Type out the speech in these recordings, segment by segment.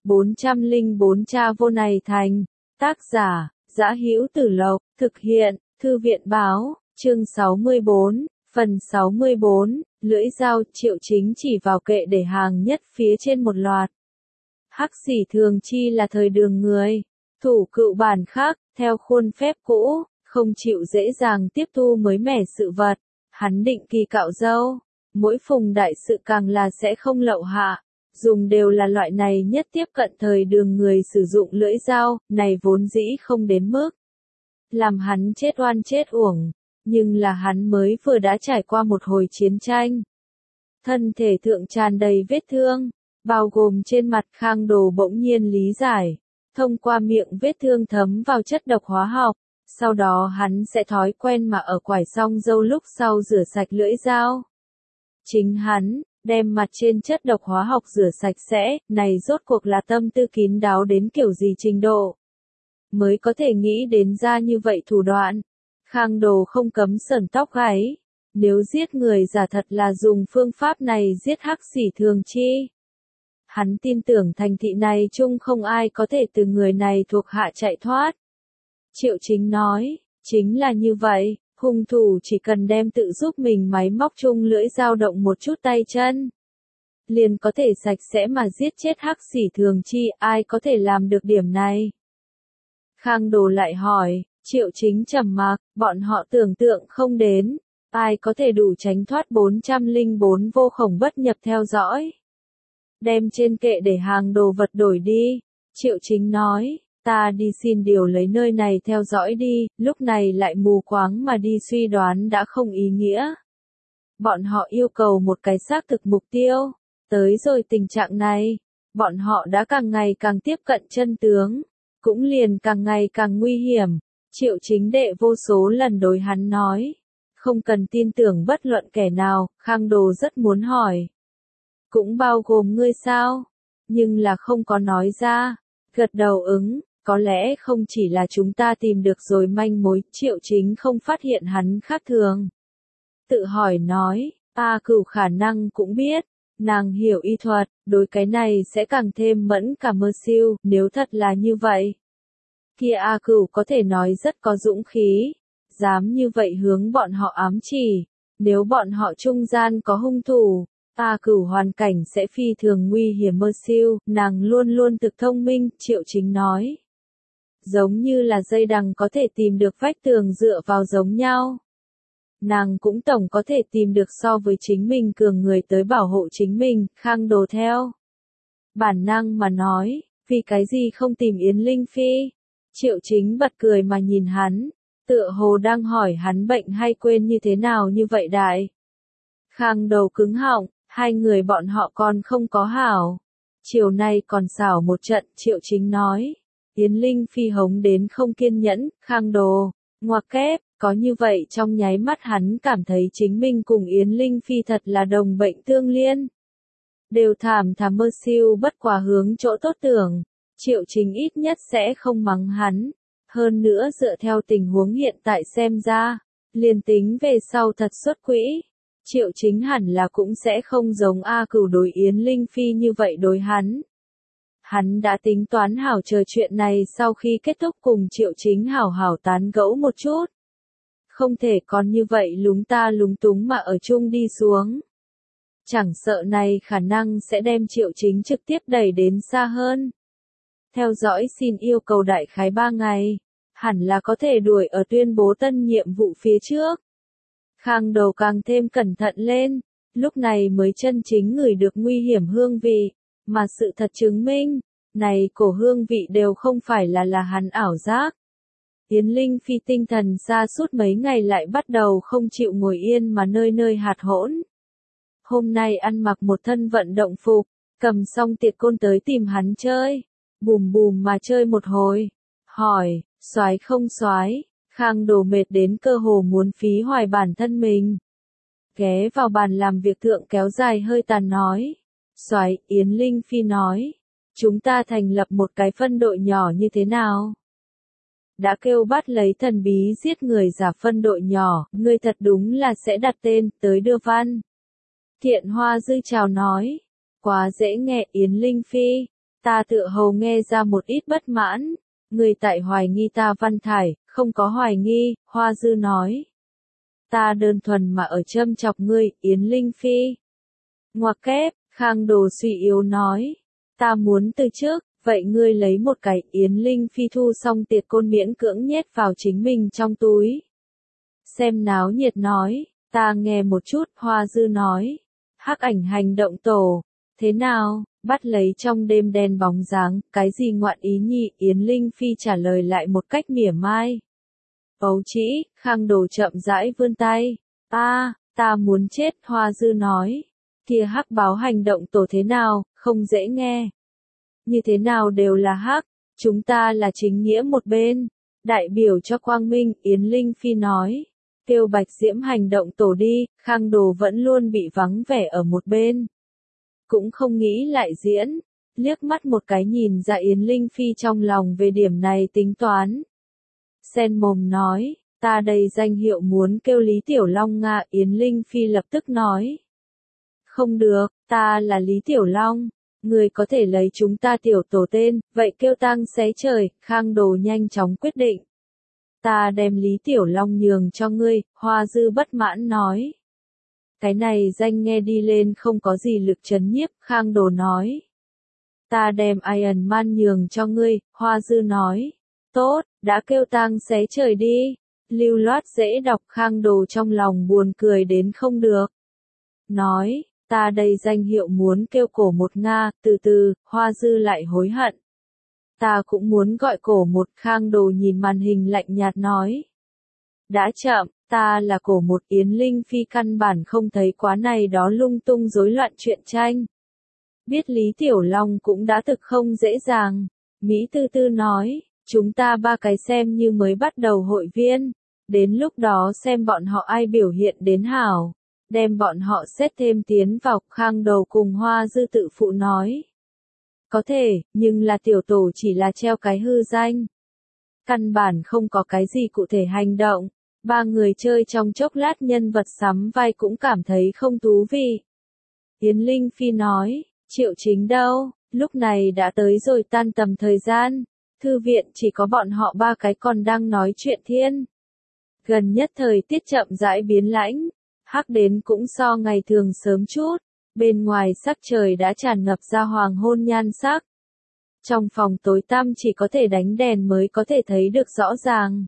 404 Cha vô này thành. Tác giả, Dã Hữu Tử Lộc, thực hiện, Thư viện báo, chương 64, phần 64, lưỡi dao. Triệu Chính chỉ vào kệ để hàng nhất phía trên một loạt. Hắc Xỉ Thường Chi là thời đường người, thủ cựu bản khác, theo khuôn phép cũ, không chịu dễ dàng tiếp thu mới mẻ sự vật. Hắn định kỳ cạo râu, mỗi phùng đại sự càng là sẽ không lậu hạ. Dùng đều là loại này nhất tiếp cận thời đường người sử dụng lưỡi dao, này vốn dĩ không đến mức làm hắn chết oan chết uổng, nhưng là hắn mới vừa đã trải qua một hồi chiến tranh. Thân thể thượng tràn đầy vết thương, bao gồm trên mặt. Khang Đồ bỗng nhiên lý giải, thông qua miệng vết thương thấm vào chất độc hóa học, sau đó hắn sẽ thói quen mà ở quải xong râu lúc sau rửa sạch lưỡi dao. Chính hắn đem mặt trên chất độc hóa học rửa sạch sẽ, này rốt cuộc là tâm tư kín đáo đến kiểu gì trình độ, mới có thể nghĩ đến ra như vậy thủ đoạn. Khang Đồ không cấm sởn tóc gáy, nếu giết người giả thật là dùng phương pháp này giết Hắc Xỉ Thường Chi. Hắn tin tưởng thành thị này chung không ai có thể từ người này thuộc hạ chạy thoát. Triệu Chính nói, chính là như vậy. Hung thủ chỉ cần đem tự giúp mình máy móc chung lưỡi dao động một chút tay chân, liền có thể sạch sẽ mà giết chết Hắc Xỉ Thường Chi. Ai có thể làm được điểm này? Khang Đồ lại hỏi. Triệu Chính trầm mặc, bọn họ tưởng tượng không đến, ai có thể đủ tránh thoát 404 vô khổng bất nhập theo dõi. Đem trên kệ để hàng đồ vật đổi đi. Triệu Chính nói. Ta đi xin điều lấy nơi này theo dõi đi, lúc này lại mù quáng mà đi suy đoán đã không ý nghĩa. Bọn họ yêu cầu một cái xác thực mục tiêu. Tới rồi tình trạng này, bọn họ đã càng ngày càng tiếp cận chân tướng, cũng liền càng ngày càng nguy hiểm. Triệu Chính đệ vô số lần đối hắn nói, không cần tin tưởng bất luận kẻ nào. Khang Đồ rất muốn hỏi, cũng bao gồm ngươi sao? Nhưng là không có nói ra. Gật đầu ứng. Có lẽ không chỉ là chúng ta tìm được rồi manh mối. Triệu Chính không phát hiện hắn khác thường. Tự hỏi nói, A Cửu khả năng cũng biết, nàng hiểu y thuật, đối cái này sẽ càng thêm mẫn cả mơ siêu. Nếu thật là như vậy, kia A Cửu có thể nói rất có dũng khí, dám như vậy hướng bọn họ ám chỉ. Nếu bọn họ trung gian có hung thủ, A Cửu hoàn cảnh sẽ phi thường nguy hiểm mơ siêu. Nàng luôn luôn thực thông minh. Triệu Chính nói, giống như là dây đằng có thể tìm được vách tường dựa vào giống nhau. Nàng cũng tổng có thể tìm được so với chính mình cường người tới bảo hộ chính mình. Khang Đồ theo bản năng mà nói, vì cái gì không tìm Yến Linh Phi? Triệu Chính bật cười mà nhìn hắn, tựa hồ đang hỏi hắn bệnh hay quên như thế nào như vậy đại. Khang Đồ cứng họng, hai người bọn họ còn không có hảo. Chiều nay còn xảo một trận. Triệu Chính nói. Yến Linh Phi hống đến không kiên nhẫn. Khang Đồ, ngoặc kép, có như vậy trong nháy mắt hắn cảm thấy chính mình cùng Yến Linh Phi thật là đồng bệnh tương liên. Đều thảm mơ siêu bất quá hướng chỗ tốt tưởng. Triệu Chính ít nhất sẽ không mắng hắn. Hơn nữa dựa theo tình huống hiện tại xem ra, liền tính về sau thật xuất quỹ, Triệu Chính hẳn là cũng sẽ không giống A Cửu đối Yến Linh Phi như vậy đối hắn. Hắn đã tính toán hảo chờ chuyện này sau khi kết thúc cùng Triệu Chính hảo hảo tán gẫu một chút. Không thể còn như vậy lúng ta lúng túng mà ở chung đi xuống. Chẳng sợ này khả năng sẽ đem Triệu Chính trực tiếp đẩy đến xa hơn. Theo dõi xin yêu cầu đại khái 3 ngày, hẳn là có thể đuổi ở tuyên bố tân nhiệm vụ phía trước. Khang Đồ càng thêm cẩn thận lên, lúc này mới chân chính ngửi được nguy hiểm hương vị, mà sự thật chứng minh, này cổ hương vị đều không phải là hắn ảo giác. Yến Linh Phi tinh thần sa sút mấy ngày lại bắt đầu không chịu ngồi yên mà nơi nơi hạt hỗn. Hôm nay ăn mặc một thân vận động phục, cầm xong tiệc côn tới tìm hắn chơi, bùm bùm mà chơi một hồi, hỏi, soái không soái? Khang Đồ mệt đến cơ hồ muốn phí hoài bản thân mình. Ghé vào bàn làm việc thượng kéo dài hơi tàn nói. Soái, Yến Linh Phi nói. Chúng ta thành lập một cái phân đội nhỏ như thế nào? Đã kêu bắt lấy thần bí giết người giả phân đội nhỏ, ngươi thật đúng là sẽ đặt tên, tới đưa văn. Thiện Hoa Dư chào nói. Quá dễ nghe Yến Linh Phi. Ta tựa hồ nghe ra một ít bất mãn. Người tại hoài nghi ta văn thải, không có hoài nghi, Hoa Dư nói. Ta đơn thuần mà ở châm chọc ngươi, Yến Linh Phi. Ngoặc kép, Khang Đồ suy yếu nói. Ta muốn từ trước, vậy ngươi lấy một cái, Yến Linh Phi thu xong tiệt côn miễn cưỡng nhét vào chính mình trong túi. Xem náo nhiệt nói, ta nghe một chút, Hoa Dư nói. Hắc ảnh hành động tổ, thế nào, bắt lấy trong đêm đen bóng dáng, cái gì ngoạn ý nhị, Yến Linh Phi trả lời lại một cách mỉa mai. Ấu trĩ, Khang Đồ chậm rãi vươn tay. Ta muốn chết, Hoa Dư nói. Kia hắc báo hành động tổ thế nào, không dễ nghe. Như thế nào đều là hắc, chúng ta là chính nghĩa một bên. Đại biểu cho Quang Minh, Yến Linh Phi nói. Kêu Bạch Diễm hành động tổ đi, Khang Đồ vẫn luôn bị vắng vẻ ở một bên. Cũng không nghĩ lại diễn, liếc mắt một cái nhìn ra Yến Linh Phi trong lòng về điểm này tính toán. Sen mồm nói, ta đây danh hiệu muốn kêu Lý Tiểu Long Nga, Yến Linh Phi lập tức nói. Không được, ta là Lý Tiểu Long, người có thể lấy chúng ta tiểu tổ tên, vậy kêu tang xé trời, Khang Đồ nhanh chóng quyết định. Ta đem Lý Tiểu Long nhường cho ngươi, Hoa Dư bất mãn nói. Cái này danh nghe đi lên không có gì lực chấn nhiếp, Khang Đồ nói. Ta đem Iron Man nhường cho ngươi, Hoa Dư nói. Tốt, đã kêu tang xé trời đi. Lưu loát dễ đọc, Khang Đồ trong lòng buồn cười đến không được. Nói, ta đây danh hiệu muốn kêu cổ một Nga, từ từ, Hoa Dư lại hối hận. Ta cũng muốn gọi cổ một, Khang Đồ nhìn màn hình lạnh nhạt nói. Đã chậm, ta là cổ một, Yến Linh Phi căn bản không thấy quá này đó lung tung rối loạn chuyện tranh. Biết Lý Tiểu Long cũng đã thực không dễ dàng. Mỹ Tư Tư nói, chúng ta ba cái xem như mới bắt đầu hội viên. Đến lúc đó xem bọn họ ai biểu hiện đến hảo. Đem bọn họ xét thêm tiến vào, Khang Đồ cùng Hoa Dư tự phụ nói. Có thể, nhưng là tiểu tổ chỉ là treo cái hư danh. Căn bản không có cái gì cụ thể hành động. Ba người chơi trong chốc lát nhân vật sắm vai cũng cảm thấy không thú vị. Yến Linh Phi nói, Triệu Chính đâu, lúc này đã tới rồi tan tầm thời gian. Thư viện chỉ có bọn họ ba cái còn đang nói chuyện thiên. Gần nhất thời tiết chậm rãi biến lãnh. Hắc đến cũng so ngày thường sớm chút. Bên ngoài sắc trời đã tràn ngập ra hoàng hôn nhan sắc. Trong phòng tối tăm chỉ có thể đánh đèn mới có thể thấy được rõ ràng.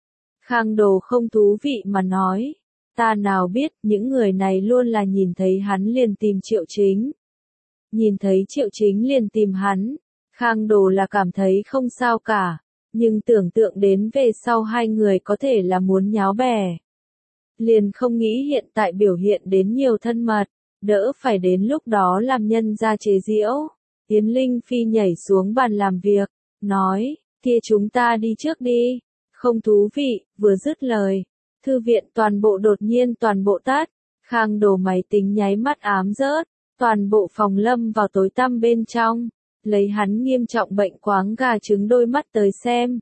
Khang Đồ không thú vị mà nói. Ta nào biết, những người này luôn là nhìn thấy hắn liền tìm Triệu Chính. Nhìn thấy Triệu Chính liền tìm hắn. Khang Đồ là cảm thấy không sao cả. Nhưng tưởng tượng đến về sau hai người có thể là muốn nháo bè. Liền không nghĩ hiện tại biểu hiện đến nhiều thân mật. Đỡ phải đến lúc đó làm nhân ra chế giễu. Yến Linh Phi nhảy xuống bàn làm việc. Nói, kia chúng ta đi trước đi. Không thú vị, vừa dứt lời. Thư viện toàn bộ đột nhiên toàn bộ tắt. Khang Đồ máy tính nháy mắt ám rớt. Toàn bộ phòng lâm vào tối tăm bên trong. Lấy hắn nghiêm trọng bệnh quáng gà trứng đôi mắt tới xem.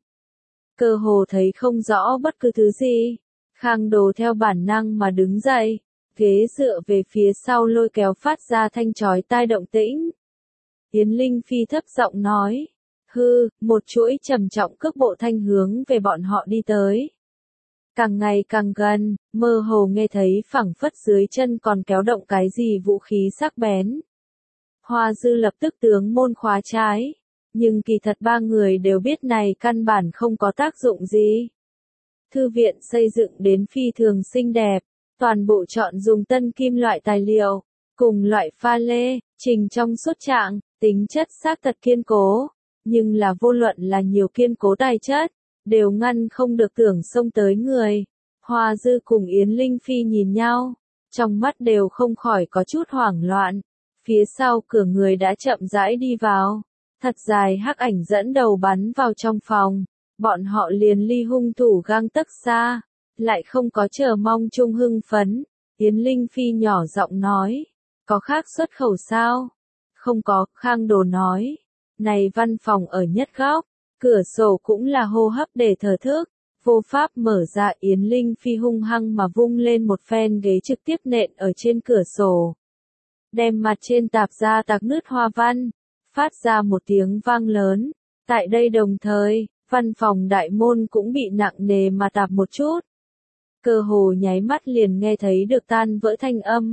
Cơ hồ thấy không rõ bất cứ thứ gì. Khang Đồ theo bản năng mà đứng dậy. Ghế dựa về phía sau lôi kéo phát ra thanh chói tai động tĩnh. Yến Linh Phi thấp giọng nói. Một chuỗi trầm trọng cước bộ thanh hướng về bọn họ đi tới. Càng ngày càng gần, mơ hồ nghe thấy phảng phất dưới chân còn kéo động cái gì vũ khí sắc bén. Hoa Dư lập tức tướng môn khóa trái. Nhưng kỳ thật ba người đều biết này căn bản không có tác dụng gì. Thư viện xây dựng đến phi thường xinh đẹp. Toàn bộ chọn dùng tân kim loại tài liệu. Cùng loại pha lê, trình trong suốt trạng, tính chất xác thật kiên cố. Nhưng là vô luận là nhiều kiên cố tài chất, đều ngăn không được tưởng xông tới người. Hoa Dư cùng Yến Linh Phi nhìn nhau, trong mắt đều không khỏi có chút hoảng loạn. Phía sau cửa người đã chậm rãi đi vào, thật dài hắc ảnh dẫn đầu bắn vào trong phòng, bọn họ liền ly hung thủ gang tấc xa, lại không có chờ mong chung hưng phấn. Yến Linh Phi nhỏ giọng nói, có khác xuất khẩu sao? Không có, Khang Đồ nói. Này văn phòng ở nhất góc, cửa sổ cũng là hô hấp để thở thức, vô pháp mở ra. Yến Linh Phi hung hăng mà vung lên một phen ghế trực tiếp nện ở trên cửa sổ. Đem mặt trên tạp ra tạc nứt hoa văn, phát ra một tiếng vang lớn. Tại đây đồng thời, văn phòng đại môn cũng bị nặng nề mà tạp một chút. Cơ hồ nháy mắt liền nghe thấy được tan vỡ thanh âm.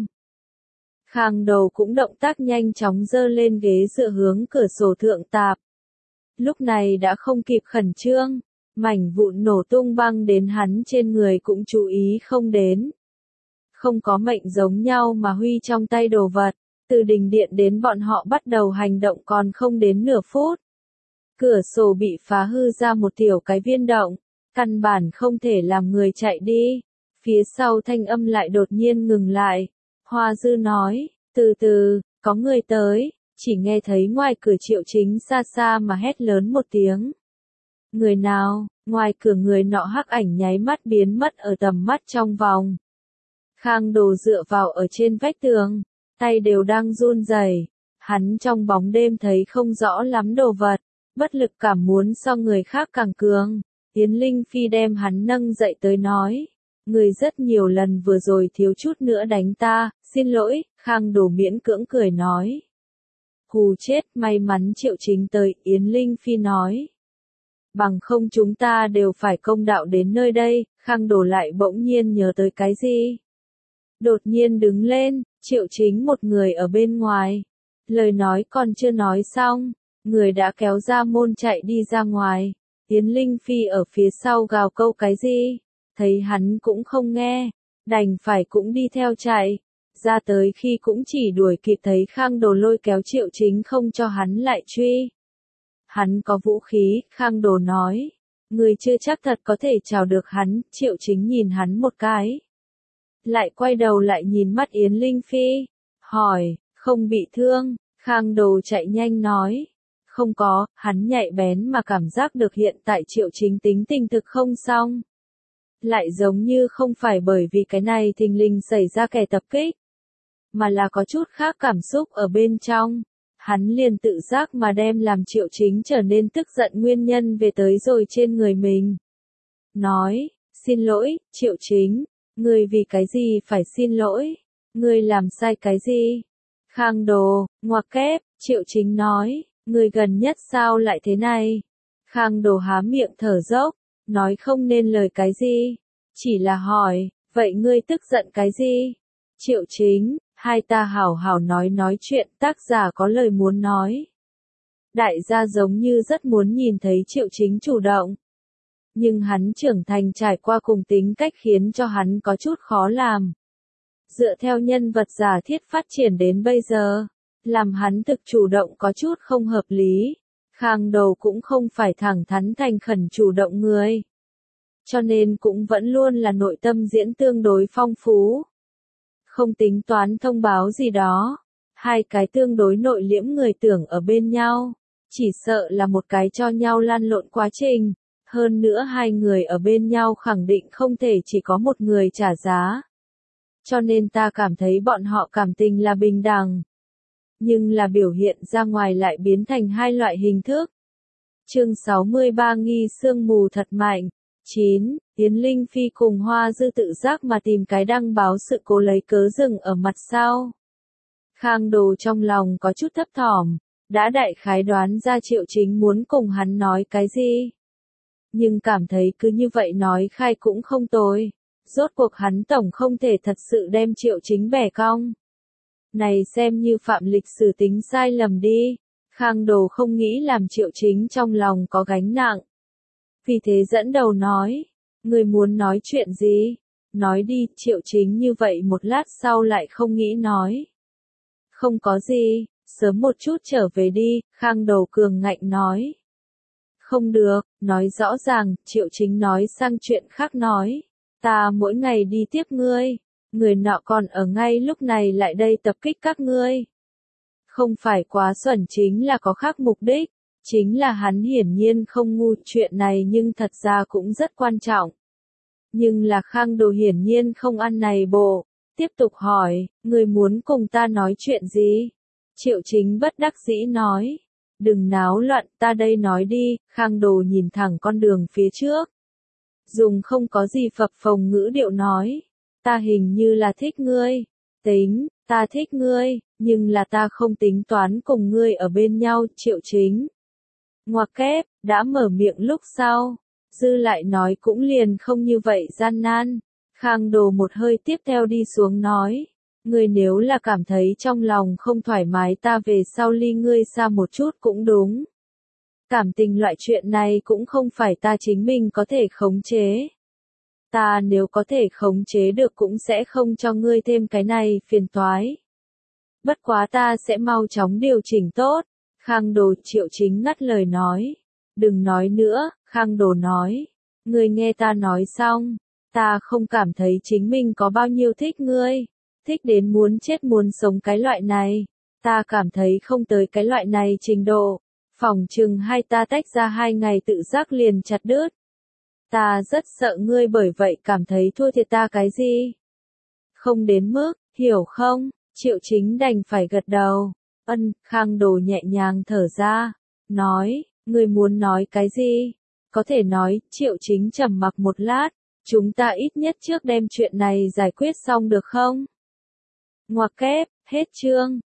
Khang Đầu cũng động tác nhanh chóng giơ lên ghế dựa hướng cửa sổ thượng tạp. Lúc này đã không kịp khẩn trương, mảnh vụn nổ tung băng đến hắn trên người cũng chú ý không đến. Không có mệnh giống nhau mà huy trong tay đồ vật, từ đình điện đến bọn họ bắt đầu hành động còn không đến nửa phút. Cửa sổ bị phá hư ra một tiểu cái viên động, căn bản không thể làm người chạy đi. Phía sau thanh âm lại đột nhiên ngừng lại. Hoa Dư nói, từ từ, có người tới, chỉ nghe thấy ngoài cửa Triệu Chính xa xa mà hét lớn một tiếng. Người nào? Ngoài cửa người nọ hắc ảnh nháy mắt biến mất ở tầm mắt trong vòng. Khang Đồ dựa vào ở trên vách tường, tay đều đang run rẩy. Hắn trong bóng đêm thấy không rõ lắm đồ vật, bất lực cảm muốn so người khác càng cường. Yến Linh Phi đem hắn nâng dậy tới nói. Người rất nhiều lần vừa rồi thiếu chút nữa đánh ta, xin lỗi, Khang Đồ miễn cưỡng cười nói. Hù chết, may mắn Triệu Chính tới, Yến Linh Phi nói. Bằng không chúng ta đều phải công đạo đến nơi đây, Khang Đồ lại bỗng nhiên nhớ tới cái gì. Đột nhiên đứng lên, Triệu Chính một người ở bên ngoài. Lời nói còn chưa nói xong, người đã kéo ra môn chạy đi ra ngoài. Yến Linh Phi ở phía sau gào câu cái gì, thấy hắn cũng không nghe, đành phải cũng đi theo chạy. Ra tới khi cũng chỉ đuổi kịp thấy Khang Đồ lôi kéo Triệu Chính không cho hắn lại truy. Hắn có vũ khí, Khang Đồ nói. Người chưa chắc thật có thể chào được hắn, Triệu Chính nhìn hắn một cái. Lại quay đầu lại nhìn mắt Yến Linh Phi. Hỏi, không bị thương, Khang Đồ chạy nhanh nói. Không có, hắn nhạy bén mà cảm giác được hiện tại Triệu Chính tính tình thực không xong. Lại giống như không phải bởi vì cái này thình lình xảy ra kẻ tập kích, mà là có chút khác cảm xúc ở bên trong. Hắn liền tự giác mà đem làm Triệu Chính trở nên tức giận nguyên nhân về tới rồi trên người mình. Nói, xin lỗi, Triệu Chính, ngươi vì cái gì phải xin lỗi? Ngươi làm sai cái gì? Khang Đồ, ngoặc kép, Triệu Chính nói, ngươi gần nhất sao lại thế này? Khang Đồ há miệng thở dốc, nói không nên lời cái gì, chỉ là hỏi, vậy ngươi tức giận cái gì? Triệu Chính, hai ta hảo hảo nói chuyện, tác giả có lời muốn nói. Đại gia giống như rất muốn nhìn thấy Triệu Chính chủ động. Nhưng hắn trưởng thành trải qua cùng tính cách khiến cho hắn có chút khó làm. Dựa theo nhân vật giả thiết phát triển đến bây giờ, làm hắn thực chủ động có chút không hợp lý. Khang Đầu cũng không phải thẳng thắn thành khẩn chủ động người. Cho nên cũng vẫn luôn là nội tâm diễn tương đối phong phú. Không tính toán thông báo gì đó. Hai cái tương đối nội liễm người tưởng ở bên nhau. Chỉ sợ là một cái cho nhau lan lộn quá trình. Hơn nữa hai người ở bên nhau khẳng định không thể chỉ có một người trả giá. Cho nên ta cảm thấy bọn họ cảm tình là bình đẳng. Nhưng là biểu hiện ra ngoài lại biến thành hai loại hình thức. Chương 63 nghi sương mù thật mạnh. 9. Yến Linh Phi cùng Hoa Dư tự giác mà tìm cái đăng báo sự cố lấy cớ dừng ở mặt sau. Khang Đồ trong lòng có chút thấp thỏm, đã đại khái đoán ra Triệu Chính muốn cùng hắn nói cái gì. Nhưng cảm thấy cứ như vậy nói khai cũng không tồi. Rốt cuộc hắn tổng không thể thật sự đem Triệu Chính bẻ cong. Này xem như phạm lịch sử tính sai lầm đi. Khang Đồ không nghĩ làm Triệu Chính trong lòng có gánh nặng. Vì thế dẫn đầu nói, người muốn nói chuyện gì? Nói đi, Triệu Chính như vậy một lát sau lại không nghĩ nói. Không có gì, sớm một chút trở về đi, Khang Đầu cường ngạnh nói. Không được, nói rõ ràng, Triệu Chính nói sang chuyện khác nói. Ta mỗi ngày đi tiếp ngươi, người nọ còn ở ngay lúc này lại đây tập kích các ngươi. Không phải quá xuẩn chính là có khác mục đích. Chính là hắn hiển nhiên không ngu chuyện này nhưng thật ra cũng rất quan trọng. Nhưng là Khang Đồ hiển nhiên không ăn này bộ. Tiếp tục hỏi, người muốn cùng ta nói chuyện gì? Triệu Chính bất đắc dĩ nói. Đừng náo loạn, ta đây nói đi. Khang Đồ nhìn thẳng con đường phía trước. Dùng không có gì phập phồng ngữ điệu nói. Ta hình như là thích ngươi. Tính, ta thích ngươi. nhưng là ta không tính toán cùng ngươi ở bên nhau, Triệu Chính. Ngoặc kép, đã mở miệng lúc sau, Dư lại nói cũng liền không như vậy gian nan. Khang Đồ một hơi tiếp theo đi xuống nói, ngươi nếu là cảm thấy trong lòng không thoải mái ta về sau ly ngươi xa một chút cũng đúng. Cảm tình loại chuyện này cũng không phải ta chính mình có thể khống chế. Ta nếu có thể khống chế được cũng sẽ không cho ngươi thêm cái này phiền toái. Bất quá ta sẽ mau chóng điều chỉnh tốt. Khang Đồ Triệu Chính ngắt lời nói. Đừng nói nữa, Khang Đồ nói. Ngươi nghe ta nói xong. Ta không cảm thấy chính mình có bao nhiêu thích ngươi. Thích đến muốn chết muốn sống cái loại này. Ta cảm thấy không tới cái loại này trình độ. Phòng chừng hai ta tách ra 2 ngày tự giác liền chặt đứt. Ta rất sợ ngươi bởi vậy cảm thấy thua thiệt ta cái gì. Không đến mức, hiểu không? Triệu Chính đành phải gật đầu. Khang Đồ nhẹ nhàng thở ra. Nói, ngươi muốn nói cái gì? Có thể nói, Triệu Chính trầm mặc một lát. Chúng ta ít nhất trước đem chuyện này giải quyết xong được không? Ngoặc kép, hết chương.